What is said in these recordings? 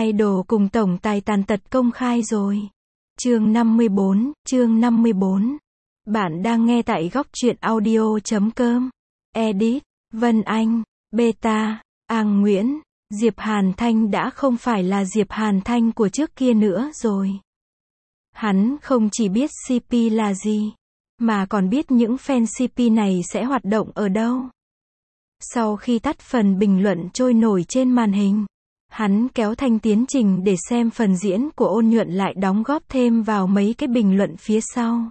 Idol cùng tổng tài tàn tật công khai rồi. Chương 54. Bạn đang nghe tại góc truyện audio.com. Edit: Vân Anh, Beta, Ang Nguyễn. Diệp Hàn Thanh đã không phải là Diệp Hàn Thanh của trước kia nữa rồi. Hắn không chỉ biết CP là gì, mà còn biết những fan CP này sẽ hoạt động ở đâu. Sau khi tắt phần bình luận trôi nổi trên màn hình, hắn kéo Thanh tiến trình để xem phần diễn của Ôn Nhuận lại đóng góp thêm vào mấy cái bình luận phía sau.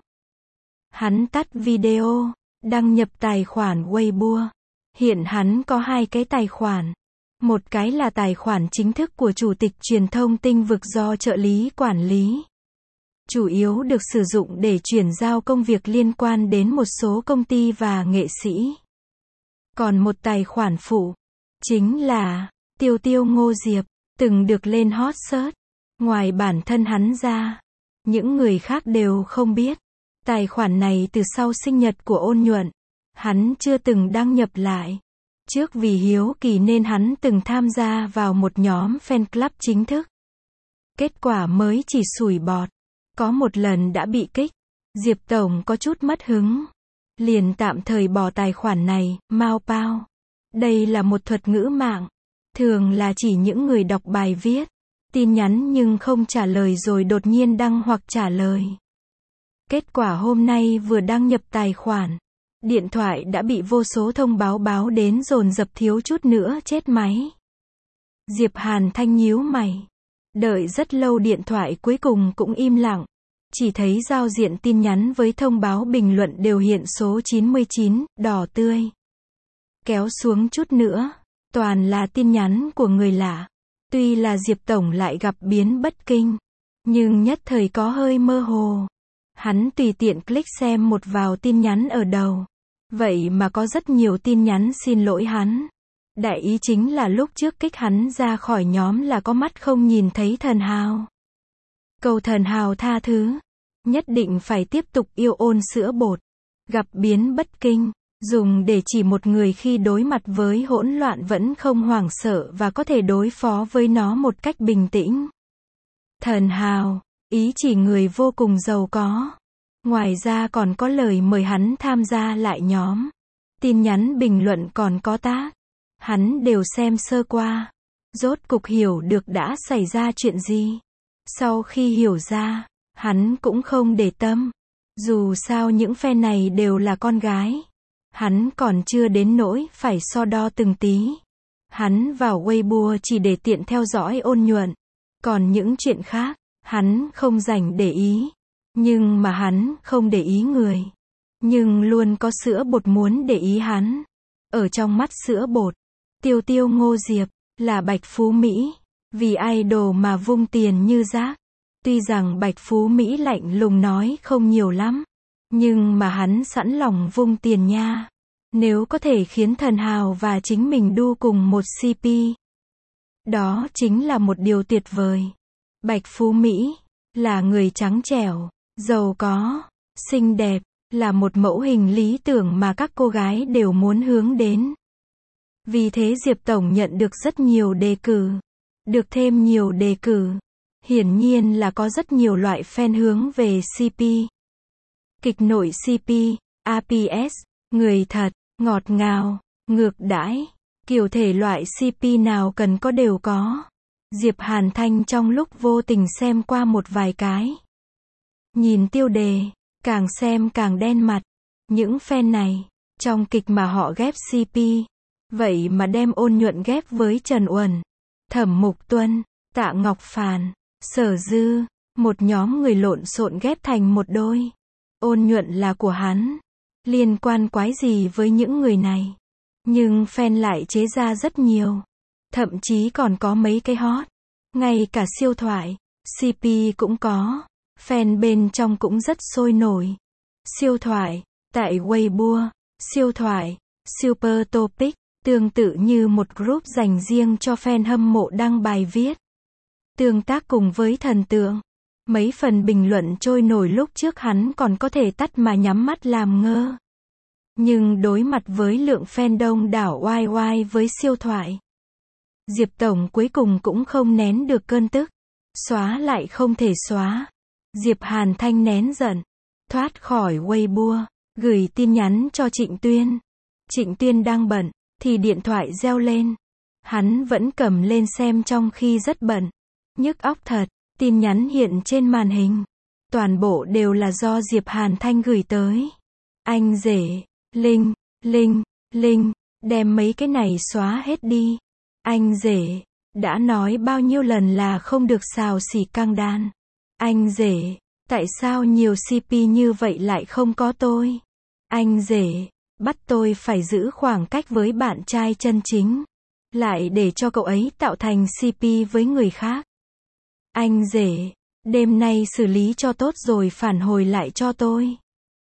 Hắn tắt video, đăng nhập tài khoản Weibo. Hiện hắn có hai cái tài khoản. Một cái là tài khoản chính thức của Chủ tịch Truyền thông Tinh Vực do trợ lý quản lý. Chủ yếu được sử dụng để chuyển giao công việc liên quan đến một số công ty và nghệ sĩ. Còn một tài khoản phụ, chính là Tiêu Tiêu Ngô Diệp, từng được lên hot search. Ngoài bản thân hắn ra, những người khác đều không biết. Tài khoản này từ sau sinh nhật của Ôn Nhuận, hắn chưa từng đăng nhập lại. Trước vì hiếu kỳ nên hắn từng tham gia vào một nhóm fan club chính thức. Kết quả mới chỉ sủi bọt. Có một lần đã bị kích. Diệp Tổng có chút mất hứng. Liền tạm thời bỏ tài khoản này, Mao Pao. Đây là một thuật ngữ mạng. Thường là chỉ những người đọc bài viết, tin nhắn nhưng không trả lời rồi đột nhiên đăng hoặc trả lời. Kết quả hôm nay vừa đăng nhập tài khoản, điện thoại đã bị vô số thông báo báo đến dồn dập thiếu chút nữa chết máy. Diệp Hàn Thanh nhíu mày. Đợi rất lâu điện thoại cuối cùng cũng im lặng. Chỉ thấy giao diện tin nhắn với thông báo bình luận đều hiện số 99, đỏ tươi. Kéo xuống chút nữa, toàn là tin nhắn của người lạ. Tuy là Diệp Tổng lại gặp biến bất kinh, nhưng nhất thời có hơi mơ hồ. Hắn tùy tiện click xem một vào tin nhắn ở đầu. Vậy mà có rất nhiều tin nhắn xin lỗi hắn. Đại ý chính là lúc trước kích hắn ra khỏi nhóm là có mắt không nhìn thấy Thần Hào. Cầu Thần Hào tha thứ. Nhất định phải tiếp tục yêu Ôn sữa bột. Gặp biến bất kinh, dùng để chỉ một người khi đối mặt với hỗn loạn vẫn không hoảng sợ và có thể đối phó với nó một cách bình tĩnh. Thần Hào, ý chỉ người vô cùng giàu có. Ngoài ra còn có lời mời hắn tham gia lại nhóm. Tin nhắn bình luận còn có tag. Hắn đều xem sơ qua. Rốt cục hiểu được đã xảy ra chuyện gì. Sau khi hiểu ra, hắn cũng không để tâm. Dù sao những fan này đều là con gái. Hắn còn chưa đến nỗi phải so đo từng tí. Hắn vào Weibo chỉ để tiện theo dõi Ôn Nhuận. Còn những chuyện khác, hắn không rảnh để ý. Nhưng mà hắn không để ý người. Nhưng luôn có sữa bột muốn để ý hắn. Ở trong mắt sữa bột, Tiêu Tiêu Ngô Diệp là Bạch Phú Mỹ. Vì idol mà vung tiền như rác. Tuy rằng Bạch Phú Mỹ lạnh lùng nói không nhiều lắm. Nhưng mà hắn sẵn lòng vung tiền nha. Nếu có thể khiến Thần Hào và chính mình đu cùng một CP. Đó chính là một điều tuyệt vời. Bạch Phú Mỹ là người trắng trẻo, giàu có, xinh đẹp, là một mẫu hình lý tưởng mà các cô gái đều muốn hướng đến. Vì thế Diệp Tổng nhận được rất nhiều đề cử. Được thêm nhiều đề cử. Hiển nhiên là có rất nhiều loại fan hướng về CP. Kịch nội CP, APS, người thật, ngọt ngào, ngược đãi, kiểu thể loại CP nào cần có đều có. Diệp Hàn Thanh trong lúc vô tình xem qua một vài cái. Nhìn tiêu đề, càng xem càng đen mặt. Những fan này, trong kịch mà họ ghép CP, vậy mà đem Ôn Nhuận ghép với Trần Uẩn, Thẩm Mục Tuân, Tạ Ngọc Phàn, Sở Dư, một nhóm người lộn xộn ghép thành một đôi. Ôn Nhuận là của hắn. Liên quan quái gì với những người này? Nhưng fan lại chế ra rất nhiều. Thậm chí còn có mấy cái hot. Ngay cả siêu thoại, CP cũng có. Fan bên trong cũng rất sôi nổi. Siêu thoại, tại Weibo, siêu thoại, Super Topic, tương tự như một group dành riêng cho fan hâm mộ đăng bài viết. Tương tác cùng với thần tượng. Mấy phần bình luận trôi nổi lúc trước hắn còn có thể tắt mà nhắm mắt làm ngơ. Nhưng đối mặt với lượng fan đông đảo oai oai với siêu thoại, Diệp Tổng cuối cùng cũng không nén được cơn tức. Xóa lại không thể xóa. Diệp Hàn Thanh nén giận. Thoát khỏi Weibo. Gửi tin nhắn cho Trịnh Tuyên. Trịnh Tuyên đang bận, thì điện thoại reo lên. Hắn vẫn cầm lên xem trong khi rất bận. Nhức óc thật. Tin nhắn hiện trên màn hình. Toàn bộ đều là do Diệp Hàn Thanh gửi tới. Anh rể. Linh, đem mấy cái này xóa hết đi. Anh rể. Đã nói bao nhiêu lần là không được xào xỉ căng đan. Anh rể. Tại sao nhiều CP như vậy lại không có tôi? Anh rể. Bắt tôi phải giữ khoảng cách với bạn trai chân chính. Lại để cho cậu ấy tạo thành CP với người khác. Anh rể. Đêm nay xử lý cho tốt rồi phản hồi lại cho tôi.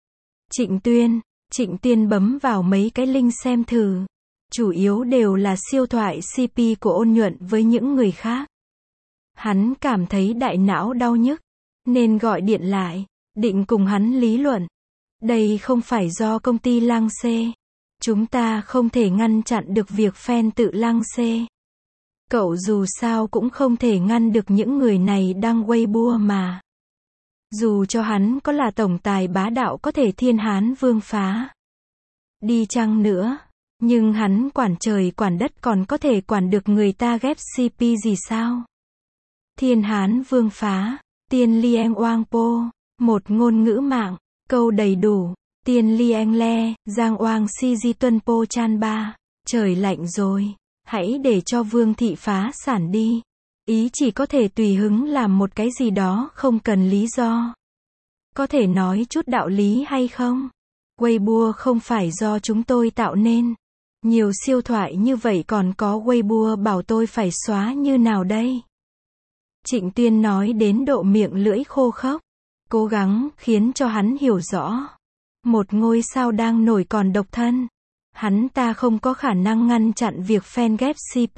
Trịnh Tuyên bấm vào mấy cái link xem thử. Chủ yếu đều là siêu thoại CP của Ôn Nhuận với những người khác. Hắn cảm thấy đại não đau nhức, nên gọi điện lại, định cùng hắn lý luận. Đây không phải do công ty lang xê. Chúng ta không thể ngăn chặn được việc fan tự lang xê. Cậu dù sao cũng không thể ngăn được những người này đăng Weibo mà. Dù cho hắn có là tổng tài bá đạo có thể thiên hán vương phá đi chăng nữa, nhưng hắn quản trời quản đất còn có thể quản được người ta ghép CP gì sao? Thiên hán vương phá, tiên lieng oang po, một ngôn ngữ mạng, câu đầy đủ, tiên lieng le, giang oang si di tuân po chan ba, trời lạnh rồi, hãy để cho vương thị phá sản đi. Ý chỉ có thể tùy hứng làm một cái gì đó không cần lý do. Có thể nói chút đạo lý hay không? Weibo không phải do chúng tôi tạo nên. Nhiều siêu thoại như vậy còn có Weibo bảo tôi phải xóa như nào đây? Trịnh Tuyên nói đến độ miệng lưỡi khô khốc. Cố gắng khiến cho hắn hiểu rõ. Một ngôi sao đang nổi còn độc thân. Hắn ta không có khả năng ngăn chặn việc fan ghép CP.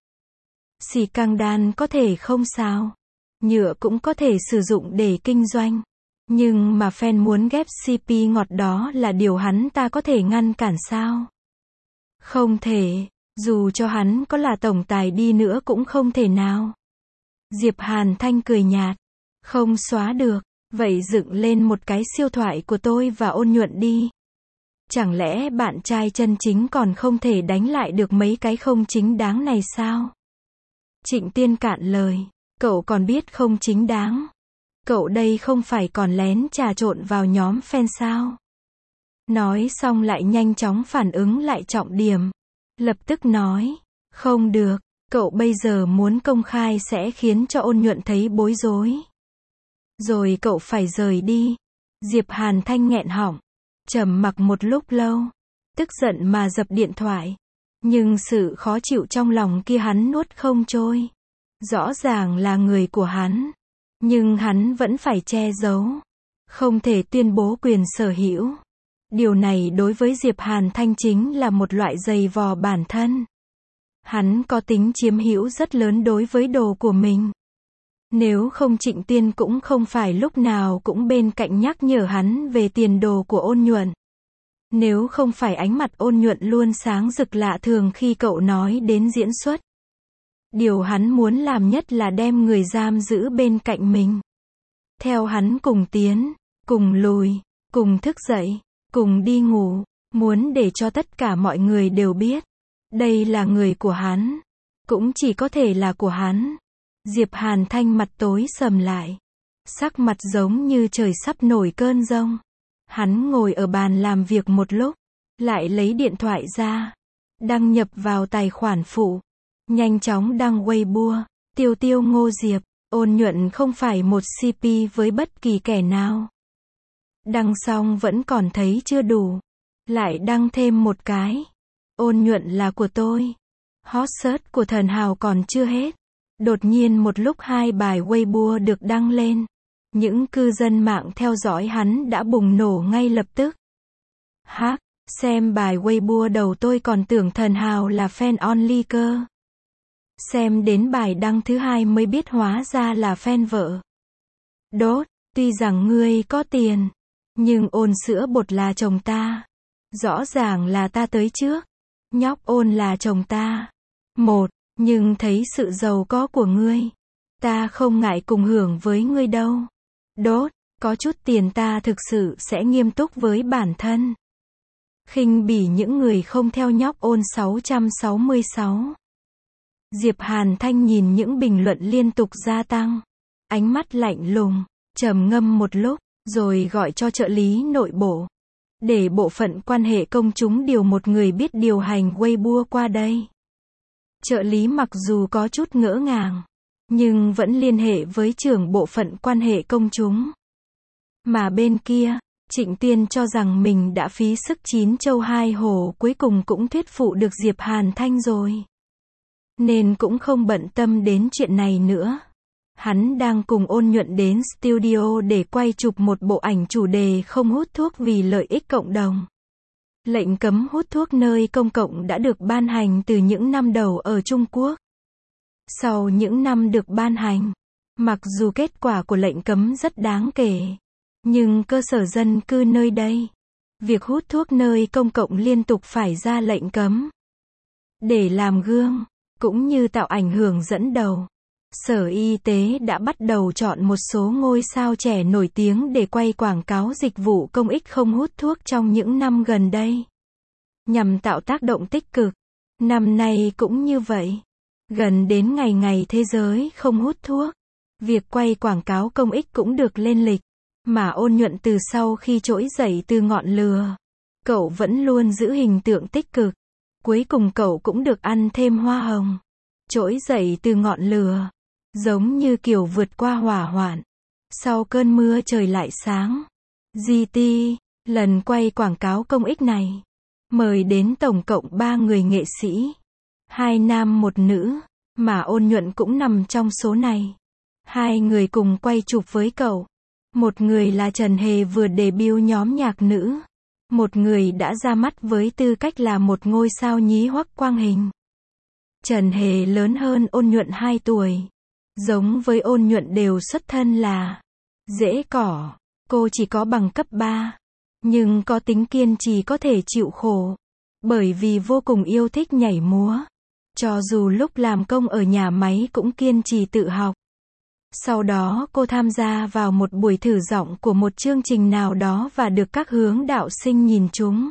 Xì căng đan có thể không sao. Nhựa cũng có thể sử dụng để kinh doanh. Nhưng mà fan muốn ghép CP ngọt đó là điều hắn ta có thể ngăn cản sao? Không thể. Dù cho hắn có là tổng tài đi nữa cũng không thể nào. Diệp Hàn Thanh cười nhạt. Không xóa được. Vậy dựng lên một cái siêu thoại của tôi và Ôn Nhuận đi. Chẳng lẽ bạn trai chân chính còn không thể đánh lại được mấy cái không chính đáng này sao? Trịnh Tuyên cạn lời. Cậu còn biết không chính đáng. Cậu đây không phải còn lén trà trộn vào nhóm fan sao? Nói xong lại nhanh chóng phản ứng lại trọng điểm. Lập tức nói. Không được. Cậu bây giờ muốn công khai sẽ khiến cho Ôn Nhuận thấy bối rối. Rồi cậu phải rời đi. Diệp Hàn Thanh nghẹn họng. Trầm mặc một lúc lâu. Tức giận mà dập điện thoại. Nhưng sự khó chịu trong lòng kia hắn nuốt không trôi. Rõ ràng là người của hắn. Nhưng hắn vẫn phải che giấu. Không thể tuyên bố quyền sở hữu. Điều này đối với Diệp Hàn Thanh chính là một loại giày vò bản thân. Hắn có tính chiếm hữu rất lớn đối với đồ của mình. Nếu không Trịnh Tuyên cũng không phải lúc nào cũng bên cạnh nhắc nhở hắn về tiền đồ của Ôn Nhuận. Nếu không phải ánh mặt Ôn Nhuận luôn sáng rực lạ thường khi cậu nói đến diễn xuất. Điều hắn muốn làm nhất là đem người giam giữ bên cạnh mình. Theo hắn cùng tiến, cùng lùi, cùng thức dậy, cùng đi ngủ, muốn để cho tất cả mọi người đều biết. Đây là người của hắn. Cũng chỉ có thể là của hắn. Diệp Hàn Thanh mặt tối sầm lại. Sắc mặt giống như trời sắp nổi cơn giông. Hắn ngồi ở bàn làm việc một lúc. Lại lấy điện thoại ra. Đăng nhập vào tài khoản phụ. Nhanh chóng đăng Weibo. Tiêu Ngô Diệp. Ôn Nhuận không phải một CP với bất kỳ kẻ nào. Đăng xong vẫn còn thấy chưa đủ. Lại đăng thêm một cái. Ôn Nhuận là của tôi. Hot search của thần hào còn chưa hết. Đột nhiên một lúc hai bài Weibo được đăng lên. Những cư dân mạng theo dõi hắn đã bùng nổ ngay lập tức. Hắc, xem bài Weibo đầu tôi còn tưởng thần hào là fan only cơ. Xem đến bài đăng thứ hai mới biết hóa ra là fan vợ. Đốt, tuy rằng ngươi có tiền, nhưng Ôn sữa bột là chồng ta. Rõ ràng là ta tới trước. Nhóc Ôn là chồng ta. Nhưng thấy sự giàu có của ngươi, ta không ngại cùng hưởng với ngươi đâu. Đốt, có chút tiền ta thực sự sẽ nghiêm túc với bản thân. Khinh bỉ những người không theo nhóc Ôn 666. Diệp Hàn Thanh nhìn những bình luận liên tục gia tăng. Ánh mắt lạnh lùng, trầm ngâm một lúc, rồi gọi cho trợ lý nội bộ. Để bộ phận quan hệ công chúng điều một người biết điều hành Weibo qua đây. Trợ lý mặc dù có chút ngỡ ngàng, nhưng vẫn liên hệ với trưởng bộ phận quan hệ công chúng. Mà bên kia, Trịnh Tuyên cho rằng mình đã phí sức 9 châu 2 hổ, cuối cùng cũng thuyết phục được Diệp Hàn Thanh rồi. Nên cũng không bận tâm đến chuyện này nữa. Hắn đang cùng Ôn Nhuận đến studio để quay chụp một bộ ảnh chủ đề không hút thuốc vì lợi ích cộng đồng. Lệnh cấm hút thuốc nơi công cộng đã được ban hành từ những năm đầu ở Trung Quốc. Sau những năm được ban hành, mặc dù kết quả của lệnh cấm rất đáng kể, nhưng cơ sở dân cư nơi đây, việc hút thuốc nơi công cộng liên tục phải ra lệnh cấm. Để làm gương, cũng như tạo ảnh hưởng dẫn đầu, Sở Y tế đã bắt đầu chọn một số ngôi sao trẻ nổi tiếng để quay quảng cáo dịch vụ công ích không hút thuốc trong những năm gần đây, nhằm tạo tác động tích cực. Năm nay cũng như vậy. Gần đến ngày thế giới không hút thuốc, việc quay quảng cáo công ích cũng được lên lịch. Mà Ôn Nhuận từ sau khi trỗi dậy từ ngọn lửa, cậu vẫn luôn giữ hình tượng tích cực. Cuối cùng cậu cũng được ăn thêm hoa hồng. Trỗi dậy từ ngọn lửa, giống như kiểu vượt qua hỏa hoạn. Sau cơn mưa trời lại sáng. GT, lần quay quảng cáo công ích này, mời đến tổng cộng 3 người nghệ sĩ. 2 nam 1 nữ, mà Ôn Nhuận cũng nằm trong số này. 2 người cùng quay chụp với cậu. Một người là Trần Hề vừa debut nhóm nhạc nữ. Một người đã ra mắt với tư cách là một ngôi sao nhí Hoắc Quang Hình. Trần Hề lớn hơn Ôn Nhuận 2 tuổi. Giống với Ôn Nhuận đều xuất thân là rễ cỏ. Cô chỉ có bằng cấp 3. Nhưng có tính kiên trì có thể chịu khổ. Bởi vì vô cùng yêu thích nhảy múa. Cho dù lúc làm công ở nhà máy cũng kiên trì tự học. Sau đó cô tham gia vào một buổi thử giọng của một chương trình nào đó và được các hướng đạo sinh nhìn trúng.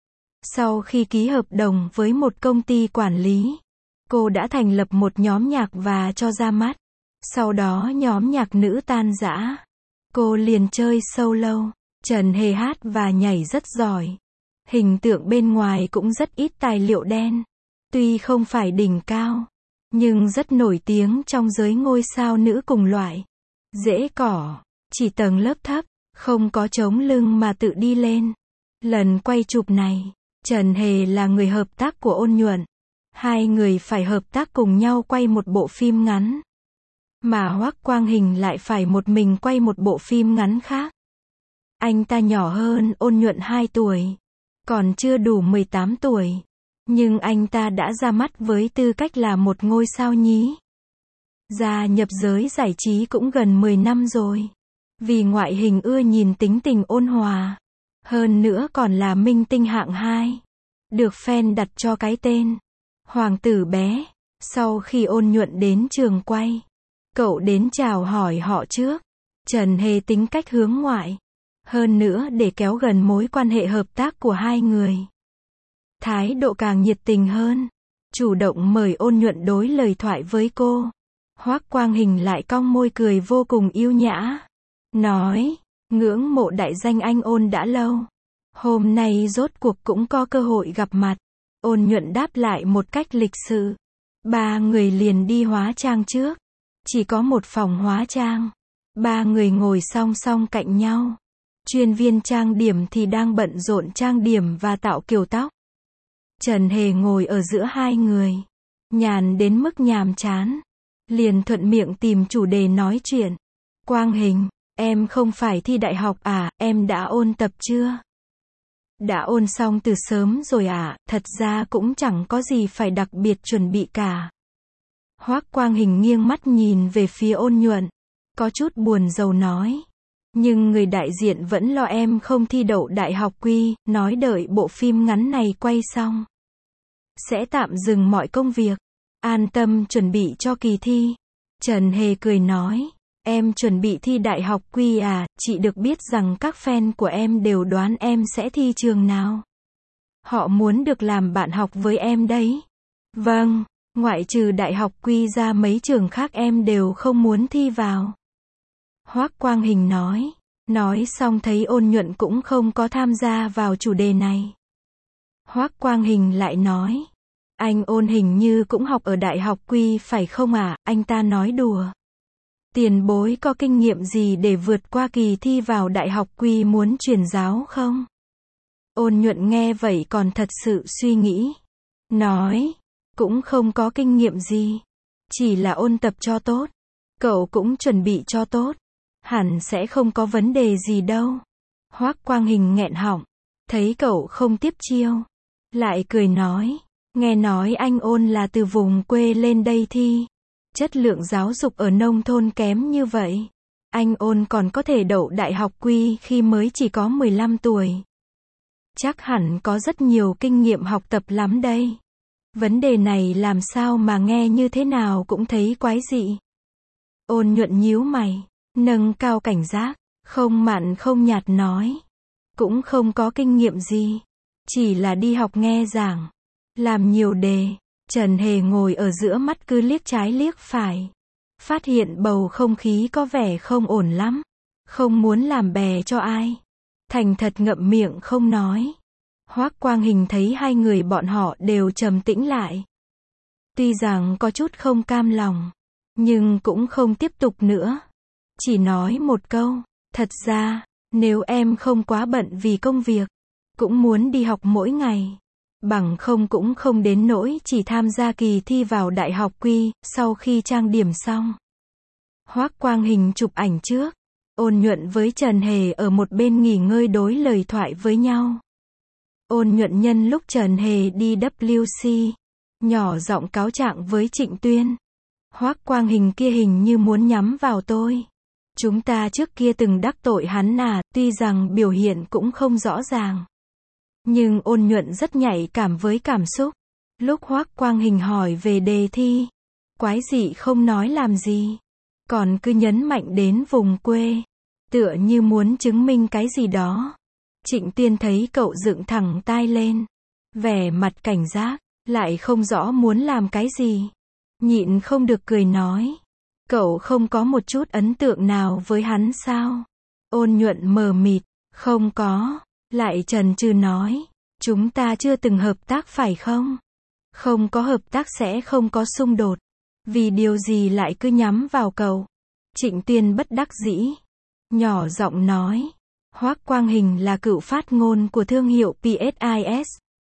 Sau khi ký hợp đồng với một công ty quản lý, cô đã thành lập một nhóm nhạc và cho ra mắt. Sau đó nhóm nhạc nữ tan rã. Cô liền chơi solo. Trần Hề hát và nhảy rất giỏi. Hình tượng bên ngoài cũng rất ít tài liệu đen. Tuy không phải đỉnh cao, nhưng rất nổi tiếng trong giới ngôi sao nữ cùng loại. Rễ cỏ, chỉ tầng lớp thấp, không có chống lưng mà tự đi lên. Lần quay chụp này, Trần Hề là người hợp tác của Ôn Nhuận. 2 người phải hợp tác cùng nhau quay một bộ phim ngắn. Mà Hoắc Quang Hình lại phải một mình quay một bộ phim ngắn khác. Anh ta nhỏ hơn Ôn Nhuận 2 tuổi, còn chưa đủ 18 tuổi. Nhưng anh ta đã ra mắt với tư cách là một ngôi sao nhí. Gia nhập giới giải trí cũng gần 10 năm rồi. Vì ngoại hình ưa nhìn tính tình ôn hòa. Hơn nữa còn là minh tinh hạng 2. Được fan đặt cho cái tên Hoàng tử bé. Sau khi Ôn Nhuận đến trường quay, cậu đến chào hỏi họ trước. Trần Hề tính cách hướng ngoại. Hơn nữa để kéo gần mối quan hệ hợp tác của 2 người, thái độ càng nhiệt tình hơn. Chủ động mời Ôn Nhuận đối lời thoại với cô. Hoắc Quang Hình lại cong môi cười vô cùng yêu nhã. Nói, ngưỡng mộ đại danh anh Ôn đã lâu. Hôm nay rốt cuộc cũng có cơ hội gặp mặt. Ôn Nhuận đáp lại một cách lịch sự. 3 người liền đi hóa trang trước. Chỉ có một phòng hóa trang. 3 người ngồi song song cạnh nhau. Chuyên viên trang điểm thì đang bận rộn trang điểm và tạo kiểu tóc. Trần Hề ngồi ở giữa 2 người. Nhàn đến mức nhàm chán. Liền thuận miệng tìm chủ đề nói chuyện. Quang Hình, em không phải thi đại học à, em đã ôn tập chưa? Đã ôn xong từ sớm rồi à, thật ra cũng chẳng có gì phải đặc biệt chuẩn bị cả. Hoắc Quang Hình nghiêng mắt nhìn về phía Ôn Nhuận. Có chút buồn rầu nói. Nhưng người đại diện vẫn lo em không thi đậu đại học quy, nói đợi bộ phim ngắn này quay xong sẽ tạm dừng mọi công việc. An tâm chuẩn bị cho kỳ thi. Trần Hề cười nói, em chuẩn bị thi đại học quy à, chị được biết rằng các fan của em đều đoán em sẽ thi trường nào. Họ muốn được làm bạn học với em đấy. Vâng, ngoại trừ đại học quy ra mấy trường khác em đều không muốn thi vào. Hoắc Quang Hình nói. Nói xong thấy Ôn Nhuận cũng không có tham gia vào chủ đề này. Hoắc Quang Hình lại nói. Anh Ôn hình như cũng học ở đại học quy phải không ạ? Anh ta nói đùa. Tiền bối có kinh nghiệm gì để vượt qua kỳ thi vào đại học quy muốn truyền giáo không? Ôn Nhuận nghe vậy còn thật sự suy nghĩ. Nói, cũng không có kinh nghiệm gì. Chỉ là ôn tập cho tốt. Cậu cũng chuẩn bị cho tốt. Hẳn sẽ không có vấn đề gì đâu. Hoắc Quang Hình nghẹn họng. Thấy cậu không tiếp chiêu. Lại cười nói. Nghe nói anh Ôn là từ vùng quê lên đây thi. Chất lượng giáo dục ở nông thôn kém như vậy. Anh Ôn còn có thể đậu đại học quy khi mới chỉ có 15 tuổi. Chắc hẳn có rất nhiều kinh nghiệm học tập lắm đây. Vấn đề này làm sao mà nghe như thế nào cũng thấy quái dị. Ôn Nhuận nhíu mày, nâng cao cảnh giác, không mặn không nhạt nói. Cũng không có kinh nghiệm gì. Chỉ là đi học nghe giảng. Làm nhiều đề. Trần Hề ngồi ở giữa mắt cứ liếc trái liếc phải. Phát hiện bầu không khí có vẻ không ổn lắm. Không muốn làm bè cho ai. Thành thật ngậm miệng không nói. Hoắc Quang Hình thấy hai người bọn họ đều trầm tĩnh lại. Tuy rằng có chút không cam lòng. Nhưng cũng không tiếp tục nữa. Chỉ nói một câu. Thật ra, nếu em không quá bận vì công việc. Cũng muốn đi học mỗi ngày. Bằng không cũng không đến nỗi chỉ tham gia kỳ thi vào đại học quy, sau khi trang điểm xong. Hoắc Quang Hình chụp ảnh trước. Ôn Nhuận với Trần Hề ở một bên nghỉ ngơi đối lời thoại với nhau. Ôn Nhuận nhân lúc Trần Hề đi WC, nhỏ giọng cáo trạng với Trịnh Tuyên. Hoắc Quang Hình kia hình như muốn nhắm vào tôi. Chúng ta trước kia từng đắc tội hắn à, tuy rằng biểu hiện cũng không rõ ràng. Nhưng Ôn Nhuận rất nhạy cảm với cảm xúc. Lúc Hoắc Quang Hình hỏi về đề thi, quái dị không nói làm gì. Còn cứ nhấn mạnh đến vùng quê. Tựa như muốn chứng minh cái gì đó. Trịnh Tuyên thấy cậu dựng thẳng tai lên. Vẻ mặt cảnh giác, lại không rõ muốn làm cái gì. Nhịn không được cười nói. Cậu không có một chút ấn tượng nào với hắn sao? Ôn Nhuận mờ mịt, không có. Lại chần chừ nói. Chúng ta chưa từng hợp tác phải không? Không có hợp tác sẽ không có xung đột. Vì điều gì lại cứ nhắm vào cậu? Trịnh Tuyên bất đắc dĩ. Nhỏ giọng nói. Hoắc Quang Hình là cựu phát ngôn của thương hiệu PSIS.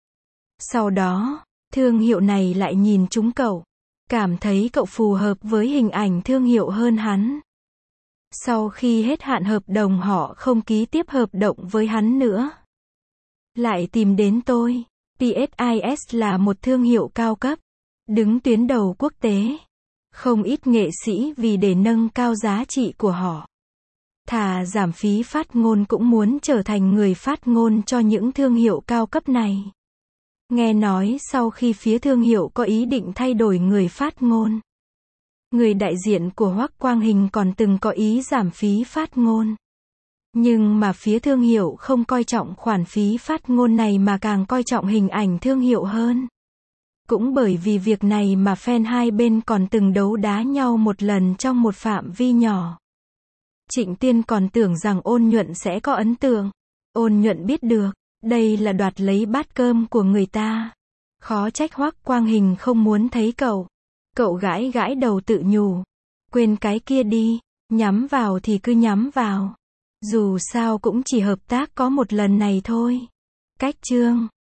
Sau đó, thương hiệu này lại nhìn trúng cậu. Cảm thấy cậu phù hợp với hình ảnh thương hiệu hơn hắn. Sau khi hết hạn hợp đồng họ không ký tiếp hợp đồng với hắn nữa. Lại tìm đến tôi. PSIS là một thương hiệu cao cấp. Đứng tuyến đầu quốc tế. Không ít nghệ sĩ vì để nâng cao giá trị của họ. Thà giảm phí phát ngôn cũng muốn trở thành người phát ngôn cho những thương hiệu cao cấp này. Nghe nói sau khi phía thương hiệu có ý định thay đổi người phát ngôn. Người đại diện của Hoắc Quang Hình còn từng có ý giảm phí phát ngôn. Nhưng mà phía thương hiệu không coi trọng khoản phí phát ngôn này mà càng coi trọng hình ảnh thương hiệu hơn. Cũng bởi vì việc này mà fan hai bên còn từng đấu đá nhau một lần trong một phạm vi nhỏ. Trịnh Tuyên còn tưởng rằng Ôn Nhuận sẽ có ấn tượng. Ôn Nhuận biết được, đây là đoạt lấy bát cơm của người ta. Khó trách Hoắc Quang Hình không muốn thấy cậu. Cậu gãi gãi đầu tự nhủ. Quên cái kia đi, nhắm vào thì cứ nhắm vào. Dù sao cũng chỉ hợp tác có một lần này thôi. Cách chương